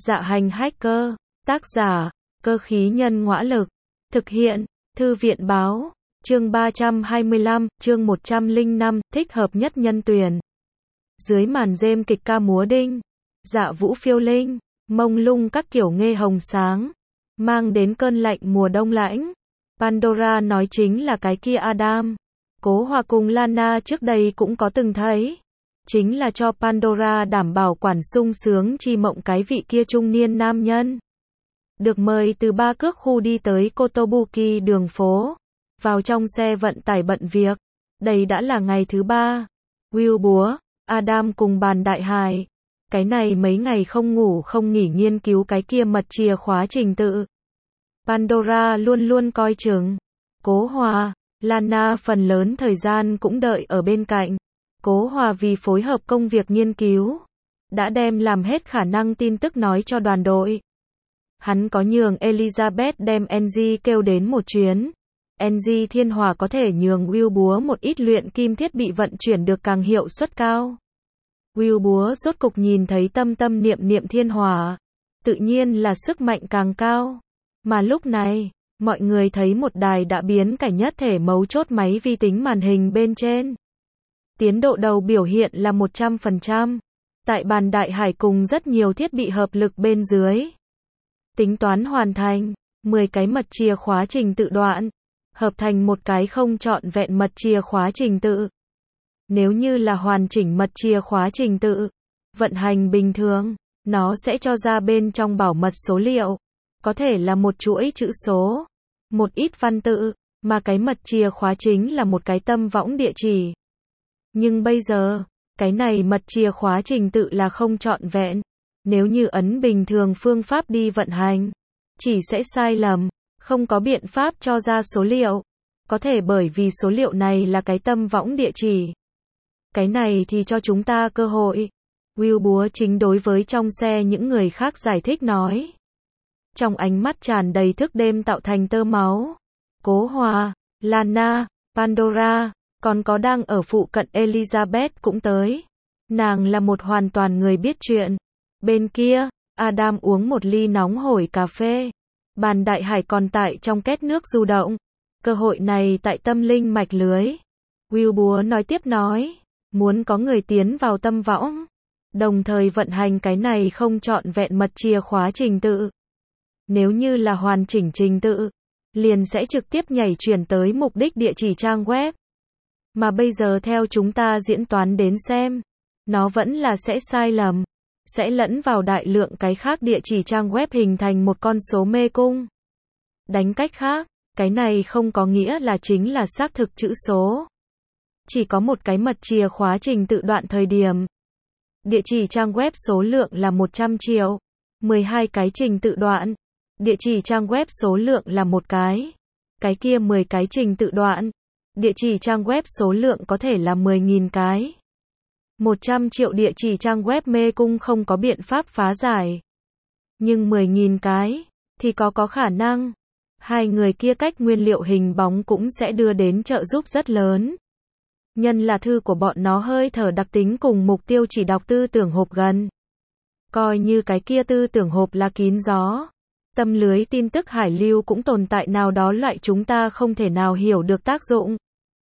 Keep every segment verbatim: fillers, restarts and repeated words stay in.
Dạ hành hacker, tác giả, cơ khí nhân ngõa lực, thực hiện, thư viện báo, chương ba trăm hai mươi lăm, chương một trăm lẻ năm, thích hợp nhất nhân tuyển. Dưới màn rêm kịch ca múa đinh, dạ vũ phiêu linh, mông lung các kiểu nghê hồng sáng, mang đến cơn lạnh mùa đông lãnh. Pandora nói chính là cái kia Adam. Cố Hòa cùng Lana trước đây cũng có từng thấy. Chính là cho Pandora đảm bảo quản sung sướng chi mộng cái vị kia trung niên nam nhân. Được mời từ ba cước khu đi tới Kotobuki đường phố. Vào trong xe vận tải bận việc. Đây đã là ngày thứ ba. Will búa, Adam cùng bàn đại hải. Cái này mấy ngày không ngủ không nghỉ nghiên cứu cái kia mật chìa khóa trình tự. Pandora luôn luôn coi chừng. Cố Hòa, Lana phần lớn thời gian cũng đợi ở bên cạnh. Cố Hòa vì phối hợp công việc nghiên cứu, đã đem làm hết khả năng tin tức nói cho đoàn đội. Hắn có nhường Elizabeth đem Angie kêu đến một chuyến. Angie Thiên Hòa có thể nhường Will búa một ít luyện kim thiết bị vận chuyển được càng hiệu suất cao. Will búa rốt cục nhìn thấy tâm tâm niệm niệm Thiên Hòa, tự nhiên là sức mạnh càng cao. Mà lúc này, mọi người thấy một đài đã biến cảnh nhất thể mấu chốt máy vi tính màn hình bên trên. Tiến độ đầu biểu hiện là một trăm phần trăm. Tại bàn đại hải cùng rất nhiều thiết bị hợp lực bên dưới. Tính toán hoàn thành, mười cái mật chìa khóa trình tự đoạn, hợp thành một cái không trọn vẹn mật chìa khóa trình tự. Nếu như là hoàn chỉnh mật chìa khóa trình tự, vận hành bình thường, nó sẽ cho ra bên trong bảo mật số liệu. Có thể là một chuỗi chữ số, một ít văn tự, mà cái mật chìa khóa chính là một cái tâm võng địa chỉ. Nhưng bây giờ, cái này mật chìa khóa trình tự là không trọn vẹn. Nếu như ấn bình thường phương pháp đi vận hành, chỉ sẽ sai lầm, không có biện pháp cho ra số liệu. Có thể bởi vì số liệu này là cái tâm võng địa chỉ. Cái này thì cho chúng ta cơ hội. Will búa chính đối với trong xe những người khác giải thích nói. Trong ánh mắt tràn đầy thức đêm tạo thành tơ máu. Cố Hòa, Lana, Pandora, còn có đang ở phụ cận Elizabeth cũng tới. Nàng là một hoàn toàn người biết chuyện. Bên kia, Adam uống một ly nóng hổi cà phê. Bàn đại hải còn tại trong két nước du động. Cơ hội này tại tâm linh mạch lưới. Will búa nói tiếp nói. Muốn có người tiến vào tâm võng. Đồng thời vận hành cái này không trọn vẹn mật chìa khóa trình tự. Nếu như là hoàn chỉnh trình tự, liền sẽ trực tiếp nhảy chuyển tới mục đích địa chỉ trang web. Mà bây giờ theo chúng ta diễn toán đến xem, nó vẫn là sẽ sai lầm, sẽ lẫn vào đại lượng cái khác địa chỉ trang web hình thành một con số mê cung. Đánh cách khác, cái này không có nghĩa là chính là xác thực chữ số. Chỉ có một cái mật chìa khóa trình tự đoạn thời điểm. Địa chỉ trang web số lượng là một trăm triệu, mười hai cái trình tự đoạn. Địa chỉ trang web số lượng là một cái. Cái kia mười cái trình tự đoạn. Địa chỉ trang web số lượng có thể là mười nghìn cái. một trăm triệu địa chỉ trang web mê cung không có biện pháp phá giải. Nhưng mười nghìn cái, thì có có khả năng. Hai người kia cách nguyên liệu hình bóng cũng sẽ đưa đến trợ giúp rất lớn. Nhân là thư của bọn nó hơi thở đặc tính cùng mục tiêu chỉ đọc tư tưởng hộp gần. Coi như cái kia tư tưởng hộp là kín gió. Tâm lưới tin tức hải lưu cũng tồn tại nào đó loại chúng ta không thể nào hiểu được tác dụng.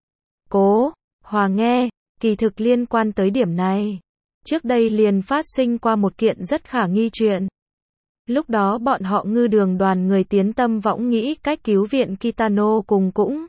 Cố Hòa nghe, kỳ thực liên quan tới điểm này. Trước đây liền phát sinh qua một kiện rất khả nghi chuyện. Lúc đó bọn họ ngư đường đoàn người tiến tâm võng nghĩ cách cứu viện Kitano cùng cũng.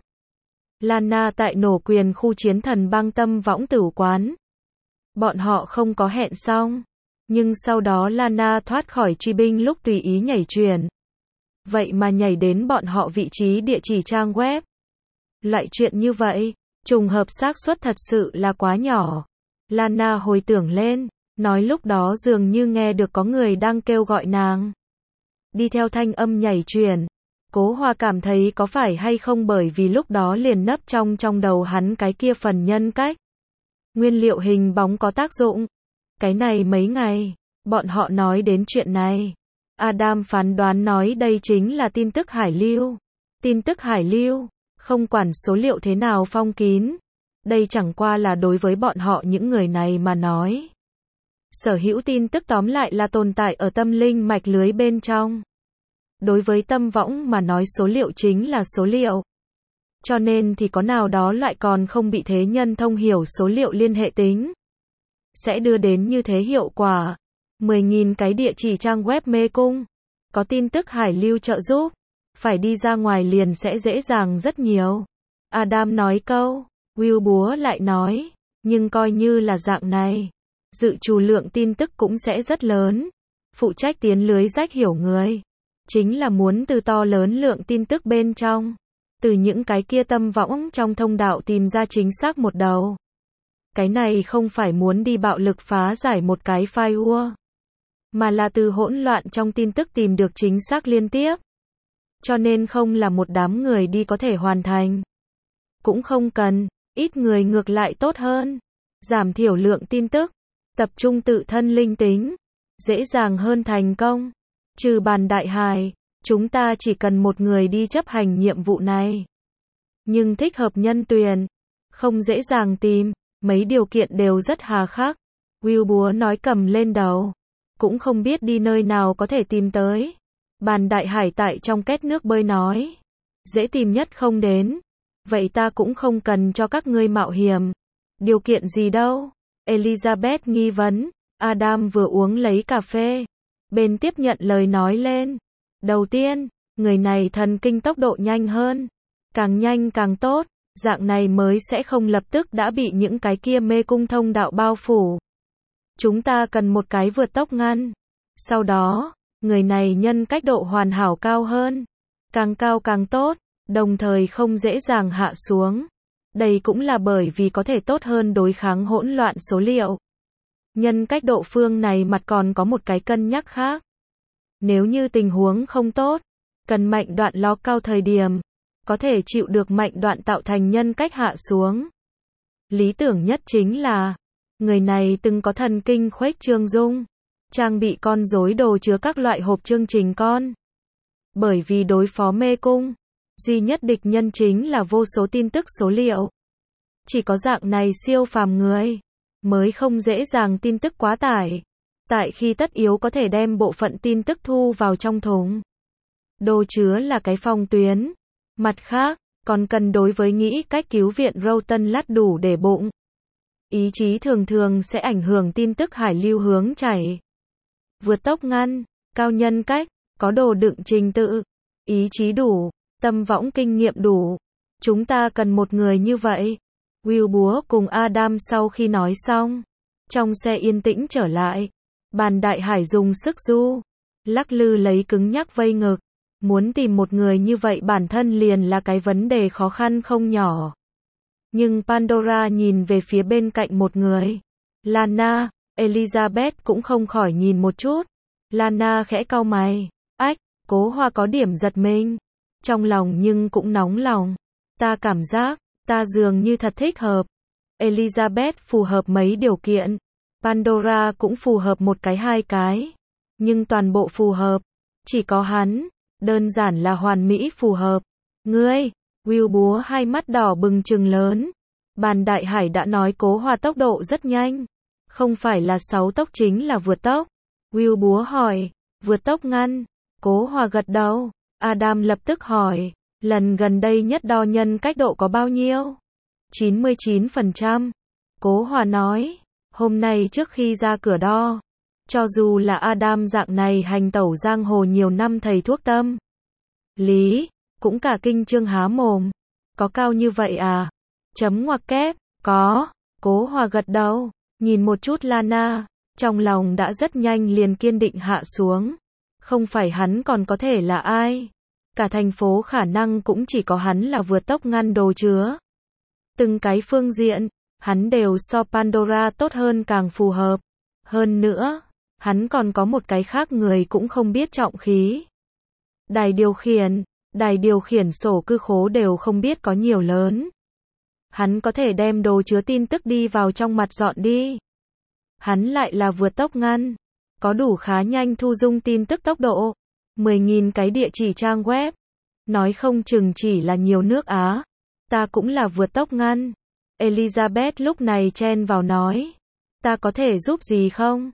Lana tại nổ quyền khu chiến thần băng tâm võng tử quán. Bọn họ không có hẹn xong. Nhưng sau đó Lana thoát khỏi truy binh lúc tùy ý nhảy chuyển. Vậy mà nhảy đến bọn họ vị trí địa chỉ trang web. Loại chuyện như vậy, trùng hợp xác suất thật sự là quá nhỏ. Lana hồi tưởng lên, nói lúc đó dường như nghe được có người đang kêu gọi nàng. Đi theo thanh âm nhảy chuyển. Cố Hòa cảm thấy có phải hay không bởi vì lúc đó liền nấp trong trong đầu hắn cái kia phần nhân cách. Nguyên liệu hình bóng có tác dụng. Cái này mấy ngày, bọn họ nói đến chuyện này. Adam phán đoán nói đây chính là tin tức hải lưu. Tin tức hải lưu, không quản số liệu thế nào phong kín. Đây chẳng qua là đối với bọn họ những người này mà nói. Sở hữu tin tức tóm lại là tồn tại ở tâm linh mạch lưới bên trong. Đối với tâm võng mà nói số liệu chính là số liệu. Cho nên thì có nào đó lại còn không bị thế nhân thông hiểu số liệu liên hệ tính. Sẽ đưa đến như thế hiệu quả. mười nghìn cái địa chỉ trang web mê cung. Có tin tức hải lưu trợ giúp. Phải đi ra ngoài liền sẽ dễ dàng rất nhiều. Adam nói câu. Will búa lại nói. Nhưng coi như là dạng này. Dự trù lượng tin tức cũng sẽ rất lớn. Phụ trách tiến lưới rách hiểu người. Chính là muốn từ to lớn lượng tin tức bên trong. Từ những cái kia tâm võng trong thông đạo tìm ra chính xác một đầu. Cái này không phải muốn đi bạo lực phá giải một cái firewall. Mà là từ hỗn loạn trong tin tức tìm được chính xác liên tiếp. Cho nên không là một đám người đi có thể hoàn thành. Cũng không cần, ít người ngược lại tốt hơn. Giảm thiểu lượng tin tức. Tập trung tự thân linh tính. Dễ dàng hơn thành công. Trừ bàn đại hài, chúng ta chỉ cần một người đi chấp hành nhiệm vụ này. Nhưng thích hợp nhân tuyển, không dễ dàng tìm, mấy điều kiện đều rất hà khắc. Will búa nói cầm lên đầu, cũng không biết đi nơi nào có thể tìm tới. Bàn đại hải tại trong két nước bơi nói, dễ tìm nhất không đến. Vậy ta cũng không cần cho các ngươi mạo hiểm. Điều kiện gì đâu? Elizabeth nghi vấn. Adam vừa uống lấy cà phê. Bên tiếp nhận lời nói lên. Đầu tiên, người này thần kinh tốc độ nhanh hơn. Càng nhanh càng tốt. Dạng này mới sẽ không lập tức đã bị những cái kia mê cung thông đạo bao phủ. Chúng ta cần một cái vượt tốc ngăn. Sau đó, người này nhân cách độ hoàn hảo cao hơn. Càng cao càng tốt, đồng thời không dễ dàng hạ xuống. Đây cũng là bởi vì có thể tốt hơn đối kháng hỗn loạn số liệu. Nhân cách độ phương này mặt còn có một cái cân nhắc khác. Nếu như tình huống không tốt, cần mạnh đoạn ló cao thời điểm, có thể chịu được mạnh đoạn tạo thành nhân cách hạ xuống. Lý tưởng nhất chính là, người này từng có thần kinh khuếch trương dung, trang bị con rối đồ chứa các loại hộp chương trình con. Bởi vì đối phó mê cung, duy nhất địch nhân chính là vô số tin tức số liệu. Chỉ có dạng này siêu phàm người, mới không dễ dàng tin tức quá tải. Tại khi tất yếu có thể đem bộ phận tin tức thu vào trong thùng. Đồ chứa là cái phòng tuyến. Mặt khác, còn cần đối với nghĩ cách cứu viện Roughton lắt đủ để bụng. Ý chí thường thường sẽ ảnh hưởng tin tức hải lưu hướng chảy. Vượt tốc ngăn, cao nhân cách, có đồ đựng trình tự, ý chí đủ, tâm võng kinh nghiệm đủ. Chúng ta cần một người như vậy. Will búa cùng Adam sau khi nói xong, trong xe yên tĩnh trở lại. Bàn đại hải dùng sức du, lắc lư lấy cứng nhắc vây ngực. Muốn tìm một người như vậy bản thân liền là cái vấn đề khó khăn không nhỏ. Nhưng Pandora nhìn về phía bên cạnh một người. Lana, Elizabeth cũng không khỏi nhìn một chút. Lana khẽ cau mày. Ách, Cố Hoa có điểm giật mình. Trong lòng nhưng cũng nóng lòng. Ta cảm giác, ta dường như thật thích hợp. Elizabeth phù hợp mấy điều kiện. Pandora cũng phù hợp một cái hai cái. Nhưng toàn bộ phù hợp. Chỉ có hắn. Đơn giản là hoàn mỹ phù hợp. Ngươi, Will búa hai mắt đỏ bừng trừng lớn. Bàn đại hải đã nói Cố Hoa tốc độ rất nhanh. Không phải là sáu tốc chính là vượt tốc. Will búa hỏi, vượt tốc ngăn. Cố Hoa gật đầu. Adam lập tức hỏi, lần gần đây nhất đo nhân cách độ có bao nhiêu? chín mươi chín phần trăm. Cố Hoa nói, hôm nay trước khi ra cửa đo. Cho dù là Adam dạng này hành tẩu giang hồ nhiều năm thầy thuốc tâm lý, cũng cả kinh trương há mồm. Có cao như vậy à? Chấm ngoặc kép, có. Cố Hoa gật đầu, nhìn một chút Lana, trong lòng đã rất nhanh liền kiên định hạ xuống. Không phải hắn còn có thể là ai? Cả thành phố khả năng cũng chỉ có hắn là vượt tốc ngăn đồ chứa. Từng cái phương diện, hắn đều so Pandora tốt hơn càng phù hợp. Hơn nữa, hắn còn có một cái khác người cũng không biết trọng khí. Đài điều khiển, đài điều khiển sổ cư khố đều không biết có nhiều lớn. Hắn có thể đem đồ chứa tin tức đi vào trong mặt dọn đi. Hắn lại là vượt tốc ngăn, có đủ khá nhanh thu dung tin tức tốc độ. mười nghìn cái địa chỉ trang web. Nói không chừng chỉ là nhiều nước Á. Ta cũng là vượt tốc ngăn. Elizabeth lúc này chen vào nói. Ta có thể giúp gì không?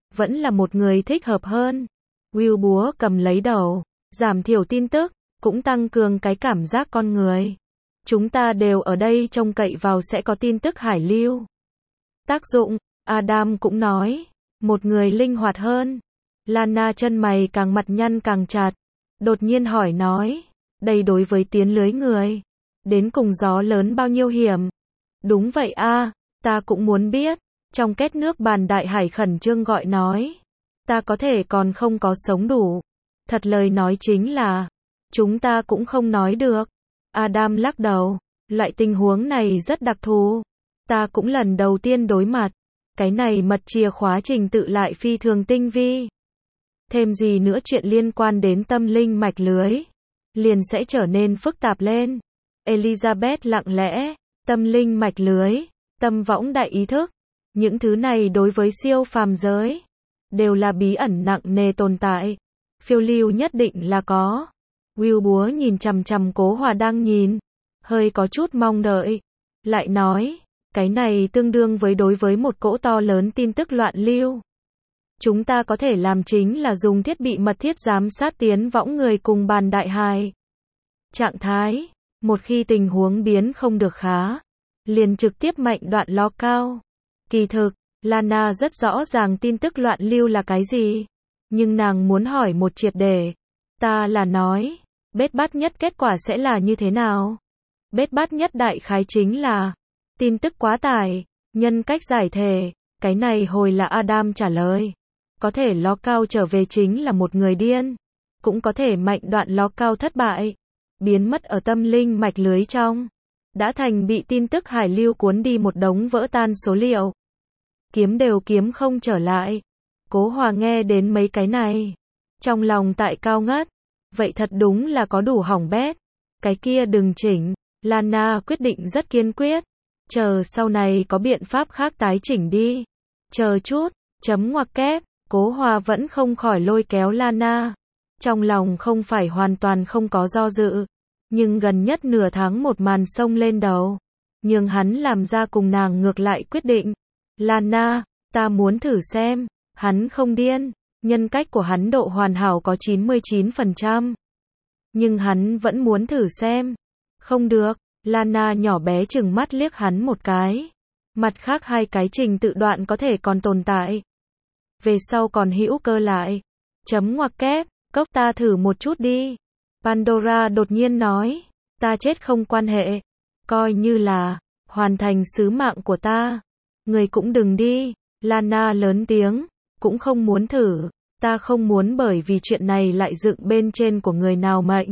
vẫn là một người thích hợp hơn. Will búa cầm lấy đầu, giảm thiểu tin tức, cũng tăng cường cái cảm giác con người. Chúng ta đều ở đây trông cậy vào sẽ có tin tức hải lưu. Tác dụng, Adam cũng nói, một người linh hoạt hơn. Lana chân mày càng mặt nhăn càng chặt, đột nhiên hỏi nói, đây đối với tiến lưới người, đến cùng gió lớn bao nhiêu hiểm? Đúng vậy a, ta cũng muốn biết. Trong két nước bàn đại hải khẩn trương gọi nói, ta có thể còn không có sống đủ. Thật lời nói chính là, chúng ta cũng không nói được. Adam lắc đầu, loại tình huống này rất đặc thù. Ta cũng lần đầu tiên đối mặt. Cái này mật chìa khóa trình tự lại phi thường tinh vi. Thêm gì nữa chuyện liên quan đến tâm linh mạch lưới, liền sẽ trở nên phức tạp lên. Elizabeth lặng lẽ, tâm linh mạch lưới, tâm võng đại ý thức. Những thứ này đối với siêu phàm giới, đều là bí ẩn nặng nề tồn tại. Phiêu lưu nhất định là có. Will búa nhìn chằm chằm Cố Hòa đang nhìn, hơi có chút mong đợi. Lại nói, cái này tương đương với đối với một cỗ to lớn tin tức loạn lưu. Chúng ta có thể làm chính là dùng thiết bị mật thiết giám sát tiến võng người cùng bàn đại hải. Trạng thái, một khi tình huống biến không được khá, liền trực tiếp mạnh đoạn lo cao. Kỳ thực, Lana rất rõ ràng tin tức loạn lưu là cái gì, nhưng nàng muốn hỏi một triệt để. Ta là nói, bết bát nhất kết quả sẽ là như thế nào? Bết bát nhất đại khái chính là, tin tức quá tải, nhân cách giải thể. Cái này hồi là Adam trả lời. Có thể lo cao trở về chính là một người điên, cũng có thể mạnh đoạn lo cao thất bại, biến mất ở tâm linh mạch lưới trong, đã thành bị tin tức hải lưu cuốn đi một đống vỡ tan số liệu. Kiếm đều kiếm không trở lại. Cố Hòa nghe đến mấy cái này, trong lòng tại cao ngất. Vậy thật đúng là có đủ hỏng bét. Cái kia đừng chỉnh. Lana quyết định rất kiên quyết. Chờ sau này có biện pháp khác tái chỉnh đi. Chờ chút, chấm ngoặc kép. Cố Hòa vẫn không khỏi lôi kéo Lana. Trong lòng không phải hoàn toàn không có do dự, nhưng gần nhất nửa tháng một màn sông lên đầu, nhưng hắn làm ra cùng nàng ngược lại quyết định. Lana, ta muốn thử xem, hắn không điên, nhân cách của hắn độ hoàn hảo có chín mươi chín phần trăm. Nhưng hắn vẫn muốn thử xem. Không được, Lana nhỏ bé chừng mắt liếc hắn một cái. Mặt khác hai cái trình tự đoạn có thể còn tồn tại. Về sau còn hữu cơ lại. Chấm ngoặc kép, cốc ta thử một chút đi. Pandora đột nhiên nói, ta chết không quan hệ. Coi như là, hoàn thành sứ mạng của ta. Người cũng đừng đi. Lana lớn tiếng, cũng không muốn thử. Ta không muốn bởi vì chuyện này lại dựng bên trên của người nào mệnh.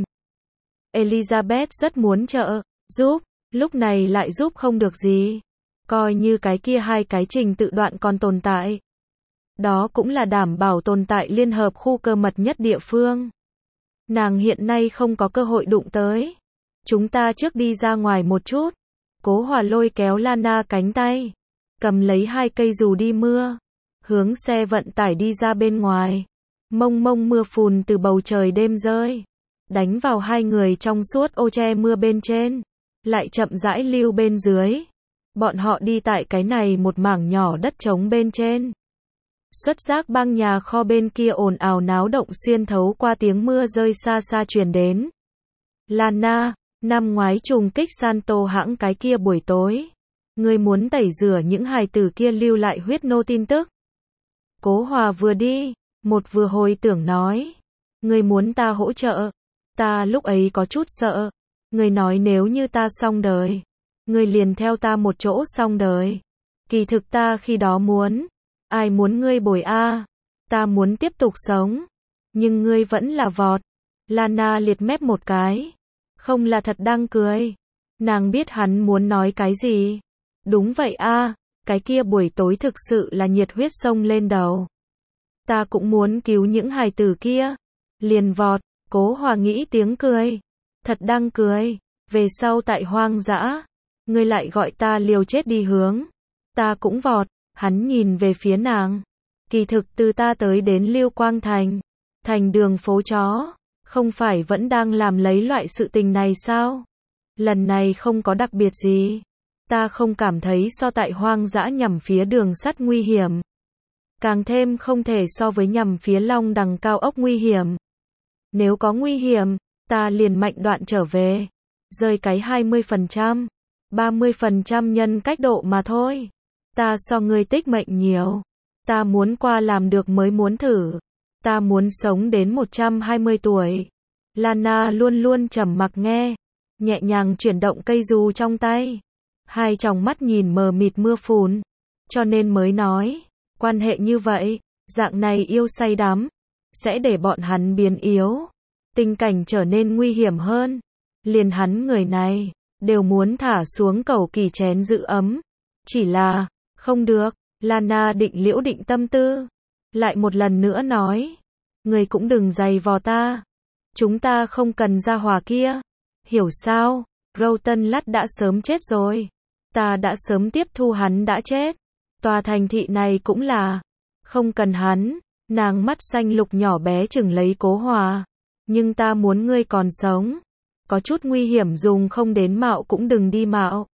Elizabeth rất muốn trợ giúp, lúc này lại giúp không được gì. Coi như cái kia hai cái trình tự đoạn còn tồn tại. Đó cũng là đảm bảo tồn tại liên hợp khu cơ mật nhất địa phương. Nàng hiện nay không có cơ hội đụng tới. Chúng ta trước đi ra ngoài một chút. Cố Hòa lôi kéo Lana cánh tay, cầm lấy hai cây dù đi mưa, hướng xe vận tải đi ra bên ngoài. Mông mông mưa phùn từ bầu trời đêm rơi, đánh vào hai người trong suốt ô che mưa bên trên, lại chậm rãi lưu bên dưới. Bọn họ đi tại cái này một mảng nhỏ đất trống bên trên. Xuất giác bang nhà kho bên kia ồn ào náo động xuyên thấu qua tiếng mưa rơi xa xa truyền đến. Lana, năm ngoái trùng kích Santo hãng cái kia buổi tối, ngươi muốn tẩy rửa những hài tử kia lưu lại huyết nô tin tức. Cố Hòa vừa đi, một vừa hồi tưởng nói, ngươi muốn ta hỗ trợ. Ta lúc ấy có chút sợ. Ngươi nói nếu như ta xong đời, ngươi liền theo ta một chỗ xong đời. Kỳ thực ta khi đó muốn, ai muốn ngươi bồi a? Ta muốn tiếp tục sống, nhưng ngươi vẫn là vọt. Lana liệt mép một cái, không là thật đang cười. Nàng biết hắn muốn nói cái gì. Đúng vậy a, cái kia buổi tối thực sự là nhiệt huyết sông lên đầu. Ta cũng muốn cứu những hài tử kia. Liền vọt. Cố Hòa nghĩ tiếng cười. Thật đang cười. Về sau tại hoang dã, ngươi lại gọi ta liều chết đi hướng. Ta cũng vọt. Hắn nhìn về phía nàng. Kỳ thực từ ta tới đến Lưu Quang Thành, thành đường phố chó, không phải vẫn đang làm lấy loại sự tình này sao? Lần này không có đặc biệt gì. Ta không cảm thấy so tại hoang dã nhằm phía đường sắt nguy hiểm. càng thêm không thể so với nhằm phía long đằng cao ốc nguy hiểm. Nếu có nguy hiểm, ta liền mạnh đoạn trở về. Rơi cái hai mươi phần trăm, ba mươi phần trăm nhân cách độ mà thôi. Ta so ngươi tích mệnh nhiều. Ta muốn qua làm được mới muốn thử. Ta muốn sống đến một trăm hai mươi tuổi. Lana luôn luôn trầm mặc nghe, nhẹ nhàng chuyển động cây dù trong tay. Hai tròng mắt nhìn mờ mịt mưa phùn. Cho nên mới nói, quan hệ như vậy, dạng này yêu say đắm, sẽ để bọn hắn biến yếu. Tình cảnh trở nên nguy hiểm hơn. Liền hắn người này, đều muốn thả xuống cầu kỳ chén giữ ấm. Chỉ là, không được, Lana định liễu định tâm tư. Lại một lần nữa nói, người cũng đừng giày vò ta. Chúng ta không cần gia hòa kia. Hiểu sao, Rowton Lắt đã sớm chết rồi. Ta đã sớm tiếp thu hắn đã chết. Tòa thành thị này cũng là, không cần hắn. Nàng mắt xanh lục nhỏ bé chừng lấy Cố Hòa. Nhưng ta muốn ngươi còn sống. Có chút nguy hiểm dùng không đến mạo cũng đừng đi mạo.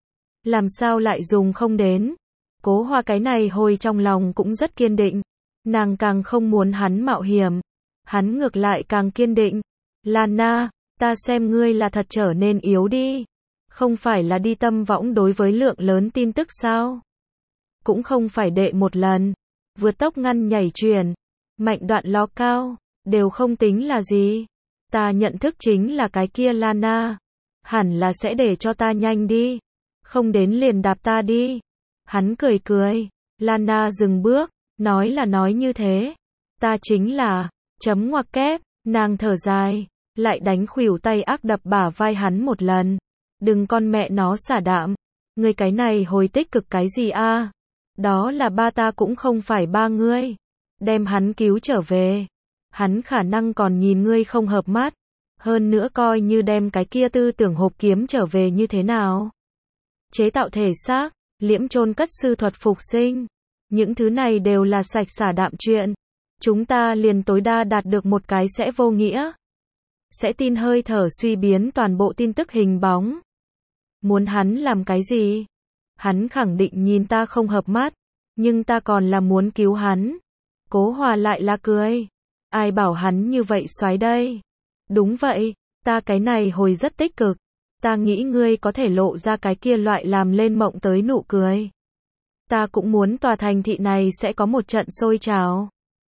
Làm sao lại dùng không đến? Cố Hòa cái này hồi trong lòng cũng rất kiên định. Nàng càng không muốn hắn mạo hiểm. Hắn ngược lại càng kiên định. Lana, ta xem ngươi là thật trở nên yếu đi. Không phải là đi tâm võng đối với lượng lớn tin tức sao? Cũng không phải đệ một lần. Vượt tốc ngăn nhảy truyền. Mạnh đoạn ló cao. Đều không tính là gì. Ta nhận thức chính là cái kia Lana. Hẳn là sẽ để cho ta nhanh đi. Không đến liền đạp ta đi. Hắn cười cười. Lana dừng bước. Nói là nói như thế. Ta chính là, chấm ngoặc kép. Nàng thở dài. Lại đánh khuỷu tay ác đập bả vai hắn một lần. Đừng con mẹ nó xả đạm. Ngươi cái này hồi tích cực cái gì a? Đó là ba ta cũng không phải ba ngươi. Đem hắn cứu trở về. Hắn khả năng còn nhìn ngươi không hợp mắt. Hơn nữa coi như đem cái kia tư tưởng hộp kiếm trở về như thế nào. Chế tạo thể xác, liễm chôn cất sư thuật phục sinh. Những thứ này đều là sạch xả đạm chuyện. Chúng ta liền tối đa đạt được một cái sẽ vô nghĩa. Sẽ tin hơi thở suy biến toàn bộ tin tức hình bóng. Muốn hắn làm cái gì? Hắn khẳng định nhìn ta không hợp mắt. Nhưng ta còn là muốn cứu hắn. Cố Hòa lại là cười. Ai bảo hắn như vậy xoái đây? Đúng vậy, ta cái này hồi rất tích cực. Ta nghĩ ngươi có thể lộ ra cái kia loại làm lên mộng tới nụ cười. Ta cũng muốn tòa thành thị này sẽ có một trận sôi trào.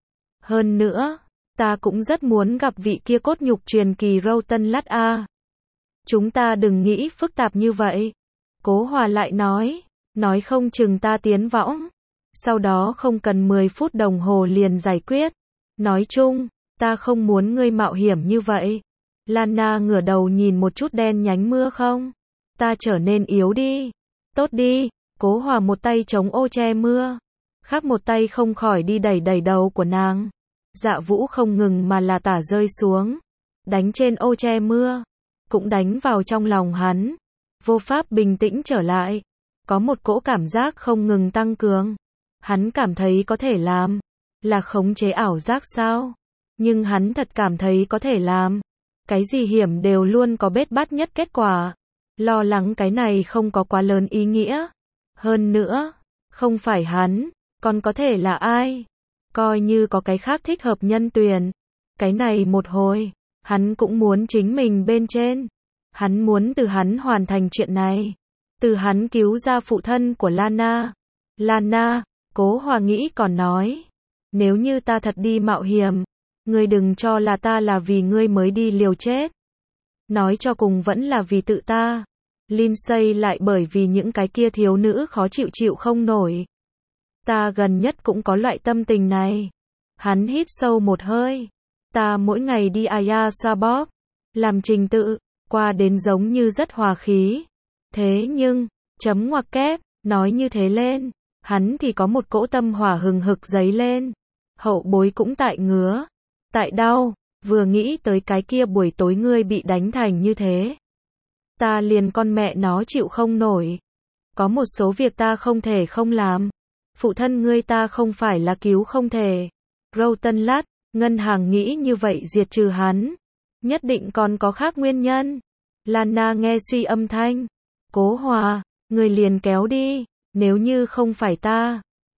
Hơn nữa, ta cũng rất muốn gặp vị kia cốt nhục truyền kỳ Rowton Lắt a. Chúng ta đừng nghĩ phức tạp như vậy. Cố Hòa lại nói, nói không chừng ta tiến võng. Sau đó không cần mười phút đồng hồ liền giải quyết. Nói chung, ta không muốn ngươi mạo hiểm như vậy. Lana ngửa đầu nhìn một chút đen nhánh mưa không. Ta trở nên yếu đi. Tốt đi. Cố Hòa một tay chống ô che mưa. Khác một tay không khỏi đi đẩy đẩy đầu của nàng. Dạ vũ không ngừng mà là tả rơi xuống. Đánh trên ô che mưa. Cũng đánh vào trong lòng hắn. Vô pháp bình tĩnh trở lại. Có một cỗ cảm giác không ngừng tăng cường. Hắn cảm thấy có thể làm. Là khống chế ảo giác sao? Nhưng hắn thật cảm thấy có thể làm. Cái gì hiểm đều luôn có bết bát nhất kết quả. Lo lắng cái này không có quá lớn ý nghĩa. Hơn nữa, không phải hắn, còn có thể là ai? Coi như có cái khác thích hợp nhân tuyển. Cái này một hồi, hắn cũng muốn chính mình bên trên. Hắn muốn từ hắn hoàn thành chuyện này. Từ hắn cứu ra phụ thân của Lana. Lana, Cố Hòa nghĩ còn nói. Nếu như ta thật đi mạo hiểm, ngươi đừng cho là ta là vì ngươi mới đi liều chết. Nói cho cùng vẫn là vì tự ta. Lindsay lại bởi vì những cái kia thiếu nữ khó chịu chịu không nổi. Ta gần nhất cũng có loại tâm tình này. Hắn hít sâu một hơi. Ta mỗi ngày đi Aya xoa bóp. Làm trình tự, qua đến giống như rất hòa khí. Thế nhưng, chấm ngoặc kép, nói như thế lên. Hắn thì có một cỗ tâm hỏa hừng hực dấy lên. Hậu bối cũng tại ngứa. Tại đau, vừa nghĩ tới cái kia buổi tối ngươi bị đánh thành như thế. Ta liền con mẹ nó chịu không nổi. Có một số việc ta không thể không làm. Phụ thân ngươi ta không phải là cứu không thể. Rowton Lắt, ngân hàng nghĩ như vậy diệt trừ hắn. Nhất định còn có khác nguyên nhân. Lana nghe suy âm thanh. Cố Hòa, ngươi liền kéo đi. Nếu như không phải ta,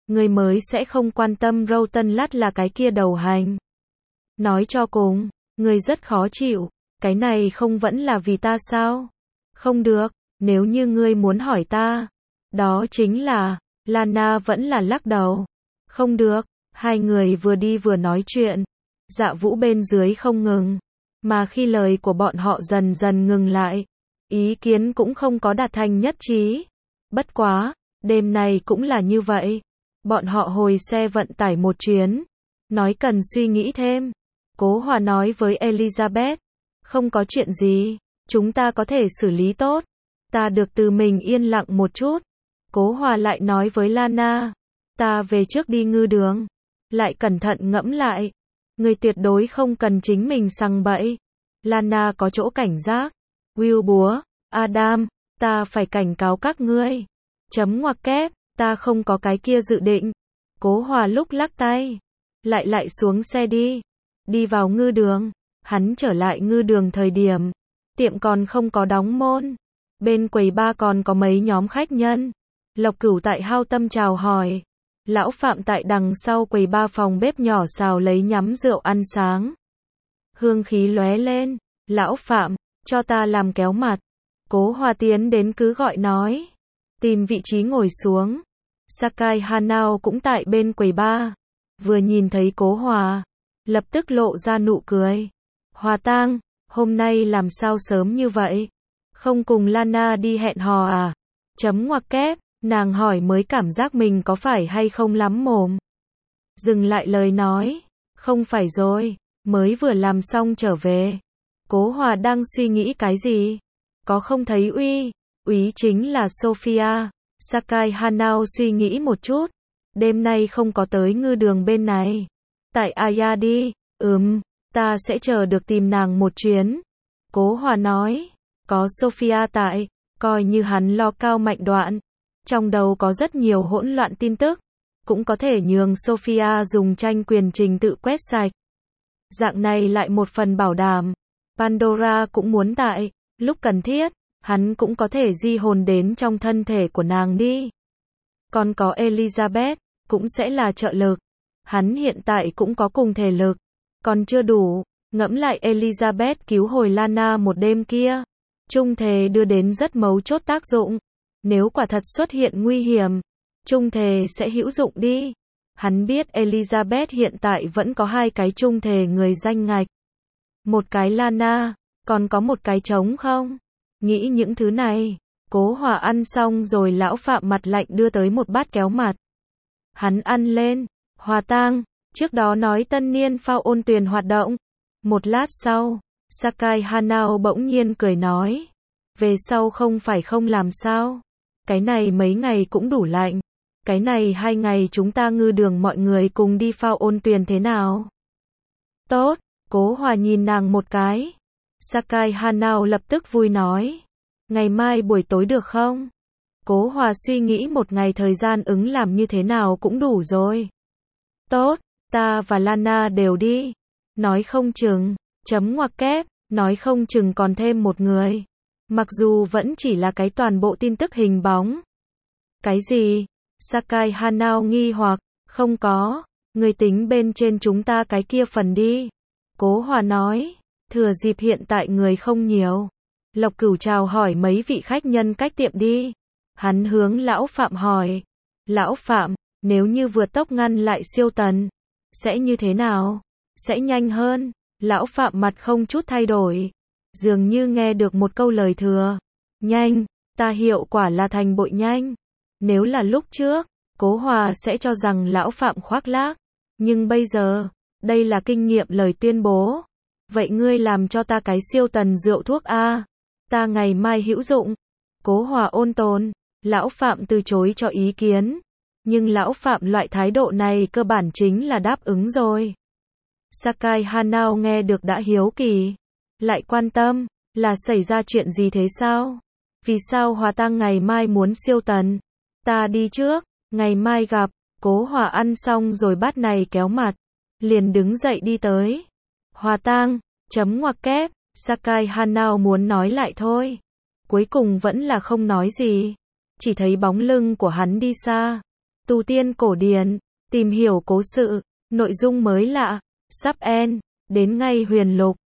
Ngươi mới sẽ không quan tâm Râu Tân Lát là cái kia đầu hành. Nói cho cùng, ngươi rất khó chịu, cái này không vẫn là vì ta sao? Không được, nếu như ngươi muốn hỏi ta, đó chính là, Lana vẫn là lắc đầu. Không được, hai người vừa đi vừa nói chuyện, Dạ Vũ bên dưới không ngừng, mà khi lời của bọn họ dần dần ngừng lại, ý kiến cũng không có đạt thành nhất trí. Bất quá, đêm nay cũng là như vậy. Bọn họ hồi xe vận tải một chuyến, nói cần suy nghĩ thêm. Cố Hòa nói với Elizabeth, không có chuyện gì, chúng ta có thể xử lý tốt. Ta được từ mình yên lặng một chút. Cố Hòa lại nói với Lana, ta về trước đi ngư đường. Lại cẩn thận ngẫm lại, người tuyệt đối không cần chính mình sằng bậy. Lana có chỗ cảnh giác. Will búa, Adam, ta phải cảnh cáo các ngươi. Chấm ngoặc kép, ta không có cái kia dự định. Cố Hòa lúc lắc tay, lại lại xuống xe đi. Đi vào ngư đường, hắn trở lại ngư đường thời điểm, tiệm còn không có đóng môn. Bên quầy ba còn có mấy nhóm khách nhân. Lộc Cửu tại hao tâm chào hỏi. Lão Phạm tại đằng sau quầy ba phòng bếp nhỏ xào lấy nhắm rượu ăn sáng. Hương khí lóe lên. Lão Phạm, cho ta làm kéo mặt. Cố Hòa tiến đến cứ gọi nói. Tìm vị trí ngồi xuống. Sakai Hanao cũng tại bên quầy ba. Vừa nhìn thấy Cố Hòa, lập tức lộ ra nụ cười. Hòa Tang, hôm nay làm sao sớm như vậy? Không cùng Lana đi hẹn hò à? Chấm ngoặc kép, nàng hỏi mới cảm giác mình có phải hay không lắm mồm. Dừng lại lời nói. Không phải rồi, mới vừa làm xong trở về. Cố Hòa đang suy nghĩ cái gì? Có không thấy Uy? Úy chính là Sophia. Sakai Hanao suy nghĩ một chút. Đêm nay không có tới ngư đường bên này. Tại Aya đi. Ừm, ta sẽ chờ được tìm nàng một chuyến. Cố Hòa nói. Có Sophia tại, coi như hắn lo cao mạnh đoạn. Trong đầu có rất nhiều hỗn loạn tin tức. Cũng có thể nhường Sophia dùng tranh quyền trình tự quét sạch. Dạng này lại một phần bảo đảm. Pandora cũng muốn tại, lúc cần thiết, hắn cũng có thể di hồn đến trong thân thể của nàng đi. Còn có Elizabeth, cũng sẽ là trợ lực. Hắn hiện tại cũng có cùng thể lực. Còn chưa đủ, ngẫm lại Elizabeth cứu hồi Lana một đêm kia. Trung thể đưa đến rất mấu chốt tác dụng. Nếu quả thật xuất hiện nguy hiểm, trung thể sẽ hữu dụng đi. Hắn biết Elizabeth hiện tại vẫn có hai cái trung thể người danh ngạch. Một cái Lana, còn có một cái trống không? Nghĩ những thứ này, Cố Hòa ăn xong rồi lão Phạm mặt lạnh đưa tới một bát kéo mặt. Hắn ăn lên. Hòa Tang, trước đó nói tân niên phao ôn tuyền hoạt động. Một lát sau, Sakai Hanao bỗng nhiên cười nói. Về sau không phải không làm sao. Cái này mấy ngày cũng đủ lạnh. Cái này hai ngày chúng ta ngư đường mọi người cùng đi phao ôn tuyền thế nào? Tốt, Cố Hòa nhìn nàng một cái. Sakai Hanao lập tức vui nói. Ngày mai buổi tối được không? Cố Hòa suy nghĩ một ngày thời gian ứng làm như thế nào cũng đủ rồi. Tốt, ta và Lana đều đi. Nói không chừng, chấm ngoặc kép, nói không chừng còn thêm một người. Mặc dù vẫn chỉ là cái toàn bộ tin tức hình bóng. Cái gì? Sakai Hanao nghi hoặc, không có, người tính bên trên chúng ta cái kia phần đi. Cố Hòa nói, thừa dịp hiện tại người không nhiều. Lộc Cửu chào hỏi mấy vị khách nhân cách tiệm đi. Hắn hướng Lão Phạm hỏi. Lão Phạm, nếu như vượt tốc ngăn lại siêu tần, sẽ như thế nào? Sẽ nhanh hơn. Lão Phạm mặt không chút thay đổi. Dường như nghe được một câu lời thừa. Nhanh, ta hiệu quả là thành bội nhanh. Nếu là lúc trước, Cố Hòa sẽ cho rằng Lão Phạm khoác lác. Nhưng bây giờ, đây là kinh nghiệm lời tuyên bố. Vậy ngươi làm cho ta cái siêu tần rượu thuốc A. Ta ngày mai hữu dụng. Cố Hòa ôn tồn. Lão Phạm từ chối cho ý kiến. Nhưng Lão Phạm loại thái độ này cơ bản chính là đáp ứng rồi. Sakai Hanao nghe được đã hiếu kỳ. Lại quan tâm, là xảy ra chuyện gì thế sao? Vì sao Hòa Tang ngày mai muốn siêu tần? Ta đi trước, ngày mai gặp. Cố Hòa ăn xong rồi bát này kéo mặt. Liền đứng dậy đi tới. Hòa Tang, chấm ngoặc kép, Sakai Hanao muốn nói lại thôi. Cuối cùng vẫn là không nói gì. Chỉ thấy bóng lưng của hắn đi xa. Tu tiên cổ điển, tìm hiểu cố sự, nội dung mới lạ, sắp end, đến ngay huyền lục.